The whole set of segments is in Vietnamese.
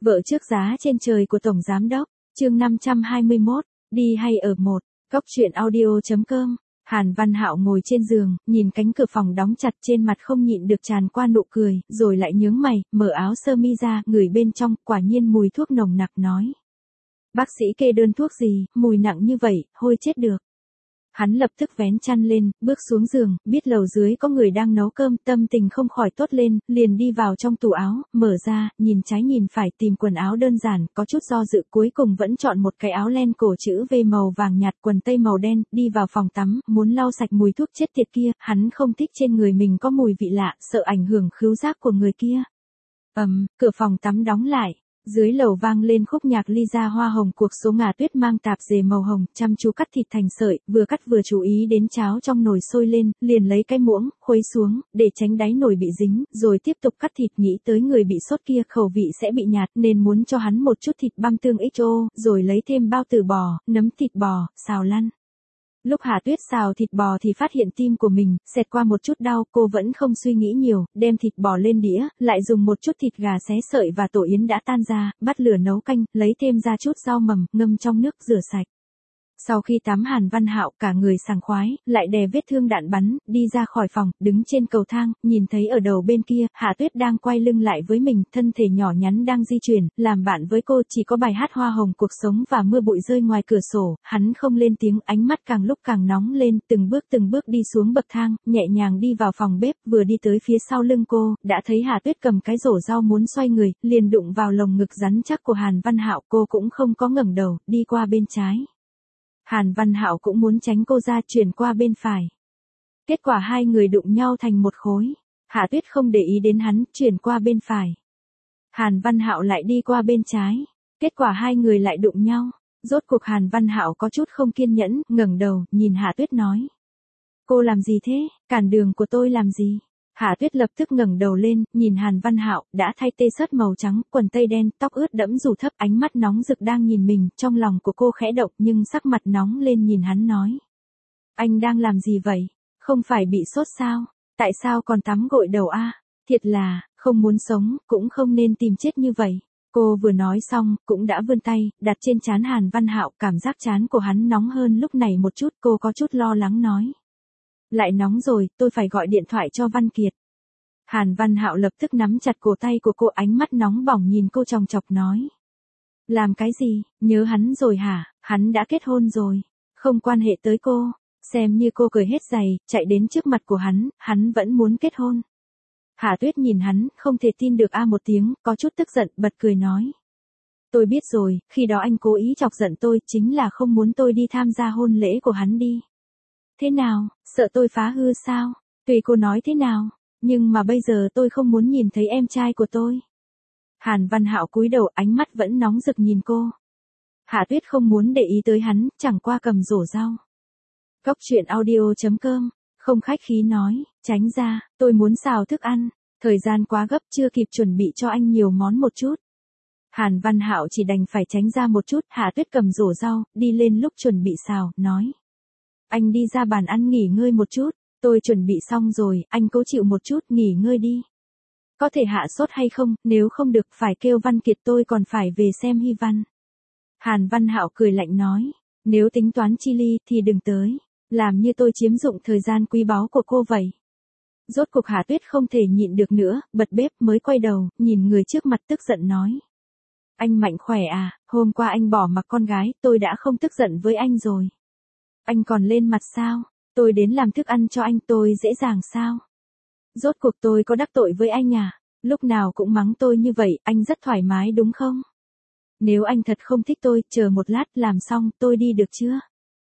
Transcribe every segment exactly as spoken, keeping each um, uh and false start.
Vợ trước giá trên trời của Tổng Giám Đốc, chương năm trăm hai mươi mốt, đi hay ở một, góc truyện audio.com. Hàn Văn Hạo ngồi trên giường, nhìn cánh cửa phòng đóng chặt, trên mặt không nhịn được tràn qua nụ cười, rồi lại nhướng mày, mở áo sơ mi ra, ngửi bên trong, quả nhiên mùi thuốc nồng nặc nói. Bác sĩ kê đơn thuốc gì, mùi nặng như vậy, hôi chết được. Hắn lập tức vén chăn lên, bước xuống giường, biết lầu dưới có người đang nấu cơm, tâm tình không khỏi tốt lên, liền đi vào trong tủ áo, mở ra, nhìn trái nhìn phải tìm quần áo đơn giản, có chút do dự cuối cùng vẫn chọn một cái áo len cổ chữ V màu vàng nhạt, quần tây màu đen, đi vào phòng tắm, muốn lau sạch mùi thuốc chết tiệt kia, hắn không thích trên người mình có mùi vị lạ, sợ ảnh hưởng khứu giác của người kia. Ầm, cửa phòng tắm đóng lại. Dưới lầu vang lên khúc nhạc Lisa hoa hồng, cuộc số ngà tuyết mang tạp dề màu hồng, chăm chú cắt thịt thành sợi, vừa cắt vừa chú ý đến cháo trong nồi sôi lên, liền lấy cái muỗng, khuấy xuống, để tránh đáy nồi bị dính, rồi tiếp tục cắt thịt, nghĩ tới người bị sốt kia khẩu vị sẽ bị nhạt nên muốn cho hắn một chút thịt băm tương ích ô, rồi lấy thêm bao tử bò, nấm thịt bò, xào lăn. Lúc Hà Tuyết xào thịt bò thì phát hiện tim của mình, xẹt qua một chút đau, cô vẫn không suy nghĩ nhiều, đem thịt bò lên đĩa, lại dùng một chút thịt gà xé sợi và tổ yến đã tan ra, bắt lửa nấu canh, lấy thêm ra chút rau mầm, ngâm trong nước rửa sạch. Sau khi tắm Hàn Văn Hạo cả người sảng khoái, lại đè vết thương đạn bắn, đi ra khỏi phòng, đứng trên cầu thang, nhìn thấy ở đầu bên kia, Hạ Tuyết đang quay lưng lại với mình, thân thể nhỏ nhắn đang di chuyển, làm bạn với cô, chỉ có bài hát hoa hồng cuộc sống và mưa bụi rơi ngoài cửa sổ, hắn không lên tiếng, ánh mắt càng lúc càng nóng lên, từng bước từng bước đi xuống bậc thang, nhẹ nhàng đi vào phòng bếp, vừa đi tới phía sau lưng cô, đã thấy Hạ Tuyết cầm cái rổ rau muốn xoay người, liền đụng vào lồng ngực rắn chắc của Hàn Văn Hạo, cô cũng không có ngẩng đầu, đi qua bên trái. Hàn Văn Hạo cũng muốn tránh cô ra, chuyển qua bên phải. Kết quả hai người đụng nhau thành một khối. Hạ Tuyết không để ý đến hắn, chuyển qua bên phải. Hàn Văn Hạo lại đi qua bên trái. Kết quả hai người lại đụng nhau. Rốt cuộc Hàn Văn Hạo có chút không kiên nhẫn, ngẩng đầu, nhìn Hạ Tuyết nói. Cô làm gì thế, cản đường của tôi làm gì? Hạ Tuyết lập tức ngẩng đầu lên, nhìn Hàn Văn Hạo, đã thay tê-shirts màu trắng, quần tây đen, tóc ướt đẫm rủ thấp, ánh mắt nóng rực đang nhìn mình, trong lòng của cô khẽ động nhưng sắc mặt nóng lên nhìn hắn nói. Anh đang làm gì vậy? Không phải bị sốt sao? Tại sao còn tắm gội đầu a? Thiệt là, không muốn sống, cũng không nên tìm chết như vậy. Cô vừa nói xong, cũng đã vươn tay, đặt trên trán Hàn Văn Hạo, cảm giác trán của hắn nóng hơn lúc này một chút, cô có chút lo lắng nói. Lại nóng rồi, tôi phải gọi điện thoại cho Văn Kiệt. Hàn Văn Hạo lập tức nắm chặt cổ tay của cô, ánh mắt nóng bỏng nhìn cô chòng chọc nói. Làm cái gì, nhớ hắn rồi hả, hắn đã kết hôn rồi, không quan hệ tới cô, xem như cô cởi hết giày, chạy đến trước mặt của hắn, hắn vẫn muốn kết hôn. Hạ Tuyết nhìn hắn, không thể tin được a một tiếng, có chút tức giận, bật cười nói. Tôi biết rồi, khi đó anh cố ý chọc giận tôi, chính là không muốn tôi đi tham gia hôn lễ của hắn đi. Thế nào, sợ tôi phá hư sao? Tùy cô nói thế nào, nhưng mà bây giờ tôi không muốn nhìn thấy em trai của tôi. Hàn Văn Hạo cúi đầu, ánh mắt vẫn nóng rực nhìn cô. Hạ Tuyết không muốn để ý tới hắn, chẳng qua cầm rổ rau. Góc truyện audio.com, không khách khí nói, tránh ra, tôi muốn xào thức ăn, thời gian quá gấp chưa kịp chuẩn bị cho anh nhiều món một chút. Hàn Văn Hạo chỉ đành phải tránh ra một chút, Hạ Tuyết cầm rổ rau, đi lên lúc chuẩn bị xào, nói. Anh đi ra bàn ăn nghỉ ngơi một chút, tôi chuẩn bị xong rồi, anh cố chịu một chút, nghỉ ngơi đi. Có thể hạ sốt hay không, nếu không được phải kêu Văn Kiệt, tôi còn phải về xem Hy Văn. Hàn Văn Hạo cười lạnh nói, nếu tính toán chi ly thì đừng tới, làm như tôi chiếm dụng thời gian quý báu của cô vậy. Rốt cuộc Hạ Tuyết không thể nhịn được nữa, bật bếp mới quay đầu, nhìn người trước mặt tức giận nói. Anh mạnh khỏe à, hôm qua anh bỏ mặc con gái, tôi đã không tức giận với anh rồi. Anh còn lên mặt sao? Tôi đến làm thức ăn cho anh, tôi dễ dàng sao? Rốt cuộc tôi có đắc tội với anh à? Lúc nào cũng mắng tôi như vậy, anh rất thoải mái đúng không? Nếu anh thật không thích tôi, chờ một lát, làm xong, tôi đi được chưa?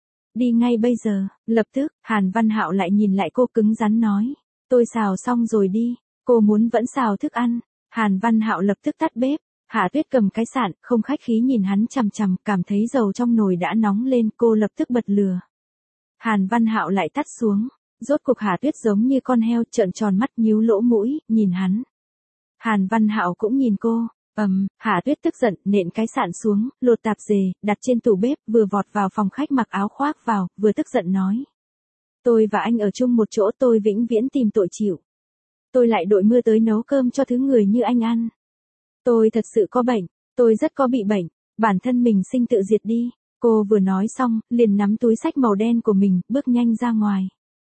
Đi ngay bây giờ, lập tức, Hàn Văn Hạo lại nhìn lại cô cứng rắn nói. Tôi xào xong rồi đi, cô muốn vẫn xào thức ăn. Hàn Văn Hạo lập tức tắt bếp. Hạ Tuyết cầm cái sạn, không khách khí nhìn hắn chằm chằm, cảm thấy dầu trong nồi đã nóng lên, cô lập tức bật lửa. Hàn Văn Hạo lại tắt xuống, rốt cuộc Hạ Tuyết giống như con heo, trợn tròn mắt, nhíu lỗ mũi, nhìn hắn. Hàn Văn Hạo cũng nhìn cô, ầm, Hạ Tuyết tức giận, nện cái sạn xuống, lột tạp dề, đặt trên tủ bếp, vừa vọt vào phòng khách mặc áo khoác vào, vừa tức giận nói. Tôi và anh ở chung một chỗ, tôi vĩnh viễn tìm tội chịu. Tôi lại đội mưa tới nấu cơm cho thứ người như anh ăn. Tôi thật sự có bệnh, Tôi rất có bị bệnh, bản thân mình sinh tự diệt đi. Cô vừa nói xong, liền nắm túi xách màu đen của mình, bước nhanh ra ngoài.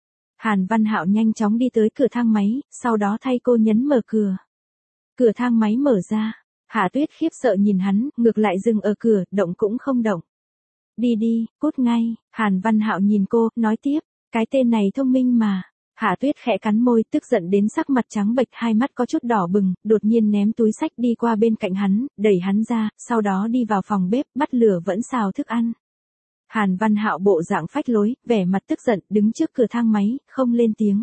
Hàn Văn Hạo nhanh chóng đi tới cửa thang máy, sau đó thay cô nhấn mở cửa. Cửa thang máy mở ra, Hạ Tuyết khiếp sợ nhìn hắn, ngược lại dừng ở cửa, động cũng không động. Đi đi, cút ngay, Hàn Văn Hạo nhìn cô, nói tiếp, cái tên này thông minh mà. Hạ Tuyết khẽ cắn môi, tức giận đến sắc mặt trắng bệch, hai mắt có chút đỏ bừng, đột nhiên ném túi xách đi qua bên cạnh hắn, đẩy hắn ra, sau đó đi vào phòng bếp, bắt lửa vẫn xào thức ăn. Hàn Văn Hạo bộ dạng phách lối, vẻ mặt tức giận, đứng trước cửa thang máy, không lên tiếng.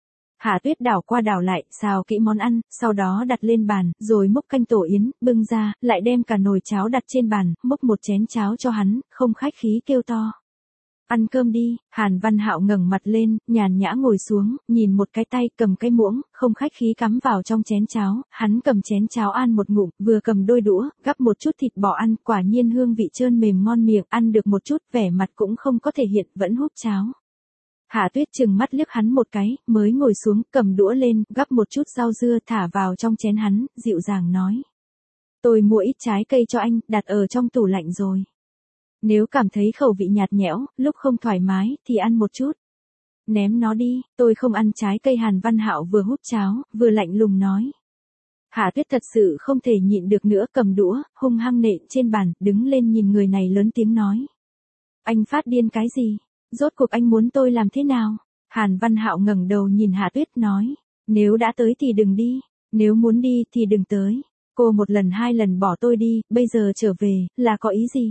Hạ Tuyết đảo qua đảo lại, xào kỹ món ăn, sau đó đặt lên bàn, rồi múc canh tổ yến, bưng ra, lại đem cả nồi cháo đặt trên bàn, múc một chén cháo cho hắn, không khách khí kêu to. Ăn cơm đi, Hàn Văn Hạo ngẩng mặt lên, nhàn nhã ngồi xuống, nhìn một cái tay, cầm cái muỗng, không khách khí cắm vào trong chén cháo, hắn cầm chén cháo ăn một ngụm, vừa cầm đôi đũa, gắp một chút thịt bò ăn, quả nhiên hương vị trơn mềm ngon miệng, ăn được một chút, vẻ mặt cũng không có thể hiện, vẫn húp cháo. Hạ Tuyết trừng mắt liếc hắn một cái, mới ngồi xuống, cầm đũa lên, gắp một chút rau dưa thả vào trong chén hắn, dịu dàng nói. Tôi mua ít trái cây cho anh, đặt ở trong tủ lạnh rồi. Nếu cảm thấy khẩu vị nhạt nhẽo, lúc không thoải mái, thì ăn một chút. Ném nó đi, tôi không ăn trái cây. Hàn Văn Hạo vừa hút cháo, vừa lạnh lùng nói. Hạ Tuyết thật sự không thể nhịn được nữa, cầm đũa, hung hăng nện trên bàn, đứng lên nhìn người này lớn tiếng nói. Anh phát điên cái gì? Rốt cuộc anh muốn tôi làm thế nào? Hàn Văn Hạo ngẩng đầu nhìn Hạ Tuyết nói. Nếu đã tới thì đừng đi, nếu muốn đi thì đừng tới. Cô một lần hai lần bỏ tôi đi, bây giờ trở về, là có ý gì?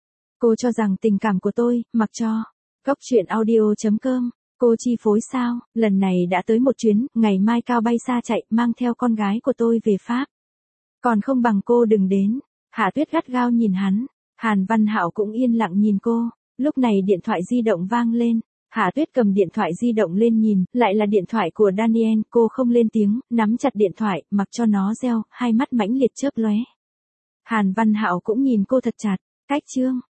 Cô cho rằng tình cảm của tôi, mặc cho. Cốc truyện audio chấm com, cô chi phối sao? Lần này đã tới một chuyến, ngày mai cao bay xa chạy, mang theo con gái của tôi về Pháp. Còn không bằng cô đừng đến. Hạ Tuyết gắt gao nhìn hắn. Hàn Văn Hạo cũng yên lặng nhìn cô. Lúc này điện thoại di động vang lên. Hạ Tuyết cầm điện thoại di động lên nhìn, lại là điện thoại của Daniel, cô không lên tiếng, nắm chặt điện thoại, mặc cho nó reo, hai mắt mãnh liệt chớp lóe. Hàn Văn Hạo cũng nhìn cô thật chặt. Cách chương